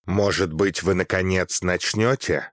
Может быть, вы, наконец, начнете?»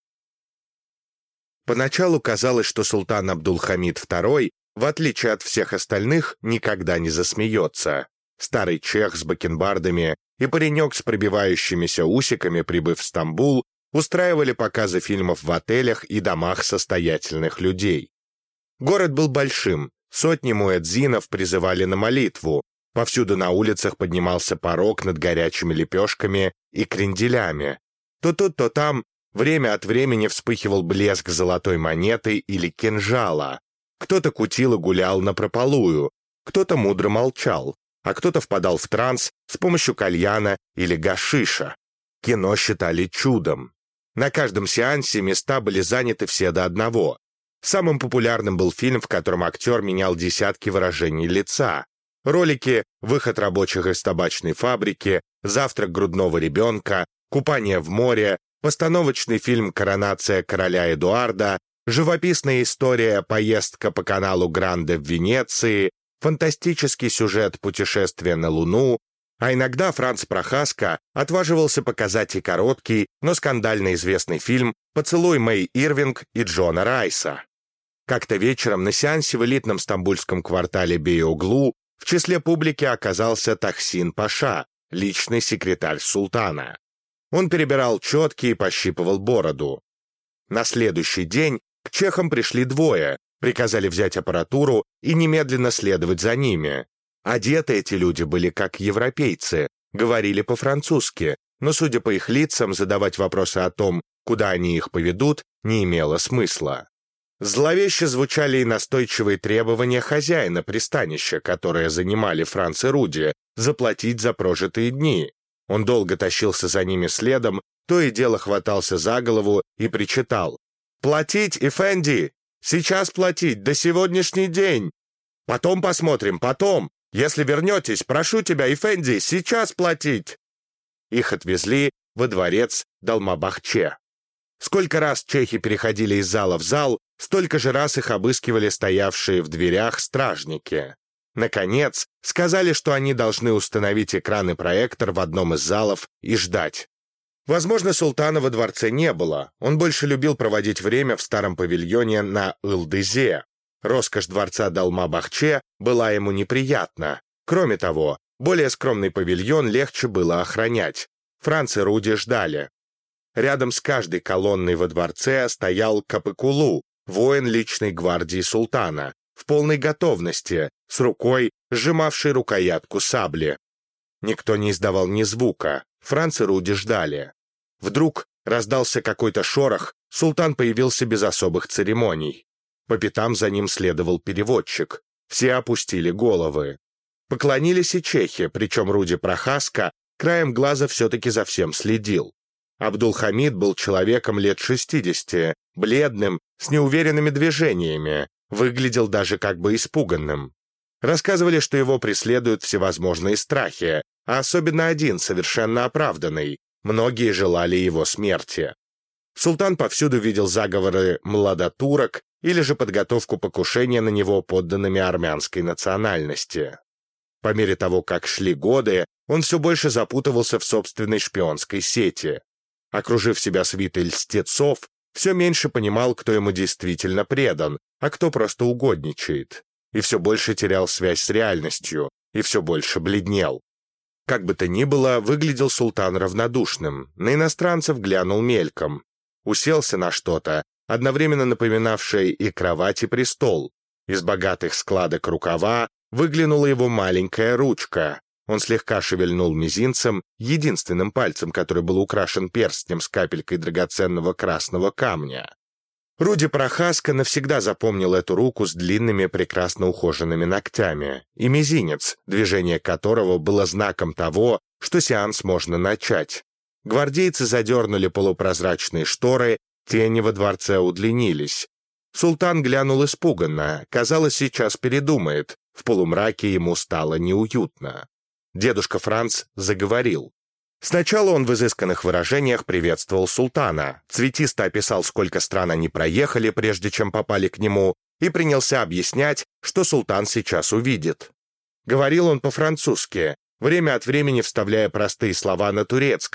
Поначалу казалось, что султан Абдулхамид II, в отличие от всех остальных, никогда не засмеется. Старый чех с бакенбардами и паренек с пробивающимися усиками, прибыв в Стамбул, устраивали показы фильмов в отелях и домах состоятельных людей. Город был большим, сотни муэдзинов призывали на молитву, повсюду на улицах поднимался порог над горячими лепешками и кренделями. То тут, то там время от времени вспыхивал блеск золотой монеты или кинжала. Кто-то кутил и гулял напропалую, кто-то мудро молчал, а кто-то впадал в транс с помощью кальяна или гашиша. Кино считали чудом. На каждом сеансе места были заняты все до одного. Самым популярным был фильм, в котором актер менял десятки выражений лица. Ролики «Выход рабочих из табачной фабрики», «Завтрак грудного ребенка», «Купание в море», постановочный фильм «Коронация короля Эдуарда», живописная история «Поездка по каналу Гранде в Венеции», фантастический сюжет «Путешествие на Луну», а иногда Франц Прохаска отваживался показать и короткий, но скандально известный фильм «Поцелуй Мэй Ирвинг и Джона Райса». Как-то вечером на сеансе в элитном стамбульском квартале Бейоглу в числе публики оказался Тахсин Паша, личный секретарь султана. Он перебирал четки и пощипывал бороду. На следующий день к чехам пришли двое, приказали взять аппаратуру и немедленно следовать за ними. Одеты эти люди были как европейцы, говорили по-французски, но, судя по их лицам, задавать вопросы о том, куда они их поведут, не имело смысла. Зловеще звучали и настойчивые требования хозяина пристанища, которые занимали Франц и Руди, заплатить за прожитые дни. Он долго тащился за ними следом, то и дело хватался за голову и причитал: «Платить, Эфенди! Сейчас платить, до сегодняшний день! Потом посмотрим, потом! Если вернетесь, прошу тебя, Эфенди, сейчас платить!» Их отвезли во дворец Долмабахче. Сколько раз чехи переходили из зала в зал, столько же раз их обыскивали стоявшие в дверях стражники. Наконец, сказали, что они должны установить экран и проектор в одном из залов и ждать. Возможно, султана во дворце не было, он больше любил проводить время в старом павильоне на Илдызе. Роскошь дворца Долмабахче была ему неприятна. Кроме того, более скромный павильон легче было охранять. Франц и Руди ждали. Рядом с каждой колонной во дворце стоял Капыкулу, воин личной гвардии султана, в полной готовности, с рукой, сжимавшей рукоятку сабли. Никто не издавал ни звука, Франц и Руди ждали. Вдруг раздался какой-то шорох, султан появился без особых церемоний. По пятам за ним следовал переводчик. Все опустили головы. Поклонились и чехи, причем Руди Прохаска краем глаза все-таки за всем следил. Абдулхамид был человеком лет 60, бледным, с неуверенными движениями, выглядел даже как бы испуганным. Рассказывали, что его преследуют всевозможные страхи, а особенно один, совершенно оправданный. Многие желали его смерти. Султан повсюду видел заговоры младотурок или же подготовку покушения на него подданными армянской национальности. По мере того, как шли годы, он все больше запутывался в собственной шпионской сети. Окружив себя свитой льстецов, все меньше понимал, кто ему действительно предан, а кто просто угодничает. И все больше терял связь с реальностью, и все больше бледнел. Как бы то ни было, выглядел султан равнодушным, на иностранцев глянул мельком. Уселся на что-то, одновременно напоминавшее и кровать, и престол. Из богатых складок рукава выглянула его маленькая ручка. Он слегка шевельнул мизинцем, единственным пальцем, который был украшен перстнем с капелькой драгоценного красного камня. Руди Прохаска навсегда запомнил эту руку с длинными, прекрасно ухоженными ногтями, и мизинец, движение которого было знаком того, что сеанс можно начать. Гвардейцы задернули полупрозрачные шторы, тени во дворце удлинились. Султан глянул испуганно, казалось, сейчас передумает, в полумраке ему стало неуютно. Дедушка Франц заговорил. Сначала он в изысканных выражениях приветствовал султана, цветисто описал, сколько стран они проехали, прежде чем попали к нему, и принялся объяснять, что султан сейчас увидит. Говорил он по-французски, время от времени вставляя простые слова на турецком.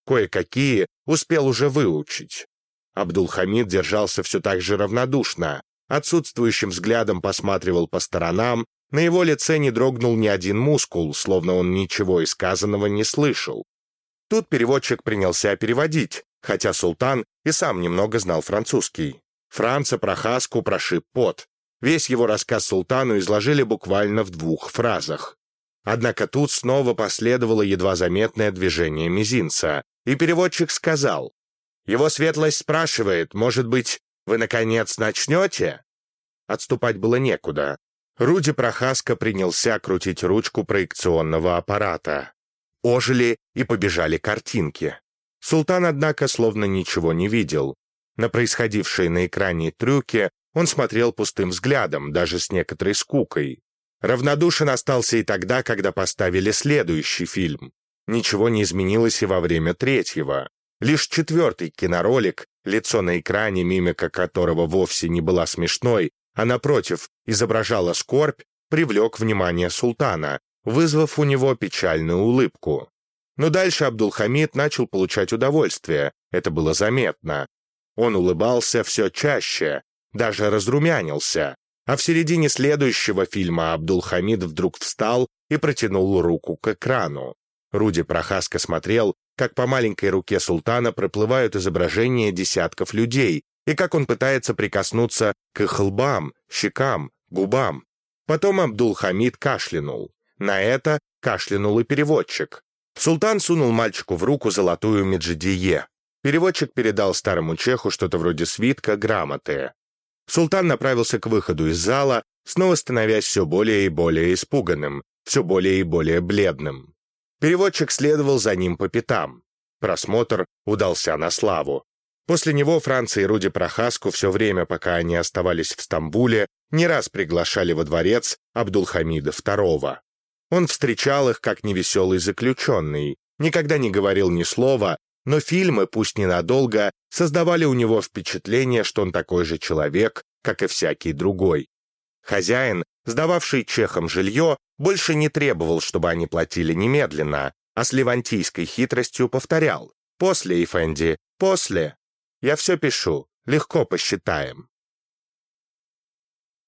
Кое-какие успел уже выучить. Абдулхамид держался все так же равнодушно, отсутствующим взглядом посматривал по сторонам, на его лице не дрогнул ни один мускул, словно он ничего из сказанного не слышал. Тут переводчик принялся переводить, хотя султан и сам немного знал французский. Франца Прохаску прошиб пот. Весь его рассказ султану изложили буквально в 2 фразах. Однако тут снова последовало едва заметное движение мизинца, и переводчик сказал: «Его светлость спрашивает, может быть, вы, наконец, начнете?» Отступать было некуда. Руди Прохаска принялся крутить ручку проекционного аппарата. Ожили и побежали картинки. Султан, однако, словно ничего не видел. На происходившие на экране трюки он смотрел пустым взглядом, даже с некоторой скукой. Равнодушен остался и тогда, когда поставили следующий фильм. Ничего не изменилось и во время 3-го. Лишь 4-й киноролик, лицо на экране, мимика которого вовсе не была смешной, а, напротив, изображала скорбь, привлек внимание султана, вызвав у него печальную улыбку. Но дальше Абдулхамид начал получать удовольствие, это было заметно. Он улыбался все чаще, даже разрумянился, а в середине следующего фильма Абдулхамид вдруг встал и протянул руку к экрану. Руди Прохаска смотрел, как по маленькой руке султана проплывают изображения десятков людей, и как он пытается прикоснуться к их лбам, щекам, губам. Потом Абдулхамид кашлянул. На это кашлянул и переводчик. Султан сунул мальчику в руку золотую меджидие. Переводчик передал старому чеху что-то вроде свитка, грамоты. Султан направился к выходу из зала, снова становясь все более и более испуганным, все более и более бледным. Переводчик следовал за ним по пятам. Просмотр удался на славу. После него Франц и Руди Прохаску все время, пока они оставались в Стамбуле, не раз приглашали во дворец Абдулхамида II. Он встречал их как невеселый заключенный, никогда не говорил ни слова, но фильмы, пусть ненадолго, создавали у него впечатление, что он такой же человек, как и всякий другой. Хозяин, сдававший чехам жилье, больше не требовал, чтобы они платили немедленно, а с левантийской хитростью повторял: «После, Эфенди, после. Я все пишу, легко посчитаем».